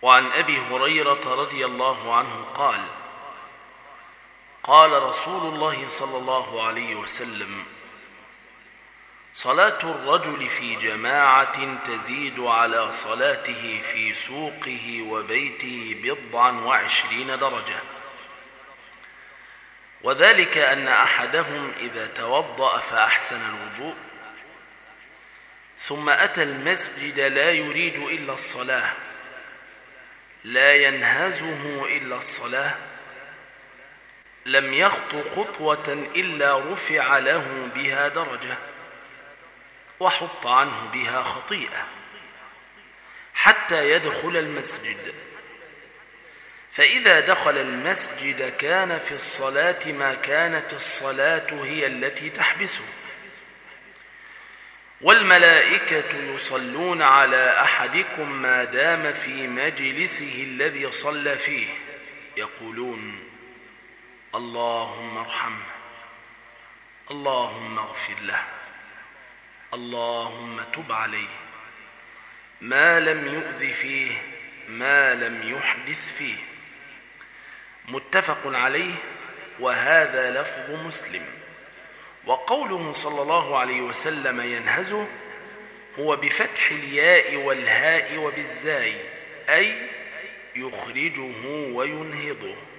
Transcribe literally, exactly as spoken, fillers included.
وعن أبي هريرة رضي الله عنه قال: قال رسول الله صلى الله عليه وسلم: صلاة الرجل في جماعة تزيد على صلاته في سوقه وبيته بضعا وعشرين درجة، وذلك أن أحدهم إذا توضأ فأحسن الوضوء ثم أتى المسجد لا يريد إلا الصلاة، لا ينهزه إلا الصلاة، لم يخط خطوة إلا رفع له بها درجة وحط عنه بها خطيئة حتى يدخل المسجد. فإذا دخل المسجد كان في الصلاة ما كانت الصلاة هي التي تحبسه، والملائكة يصلون على أحدكم ما دام في مجلسه الذي صلى فيه، يقولون: اللهم ارحمه، اللهم اغفر له، اللهم تب عليه، ما لم يؤذ فيه، ما لم يحدث فيه. متفق عليه، وهذا لفظ مسلم. وقوله صلى الله عليه وسلم ينهزه هو بفتح الياء والهاء وبالزاي، أي يخرجه وينهضه.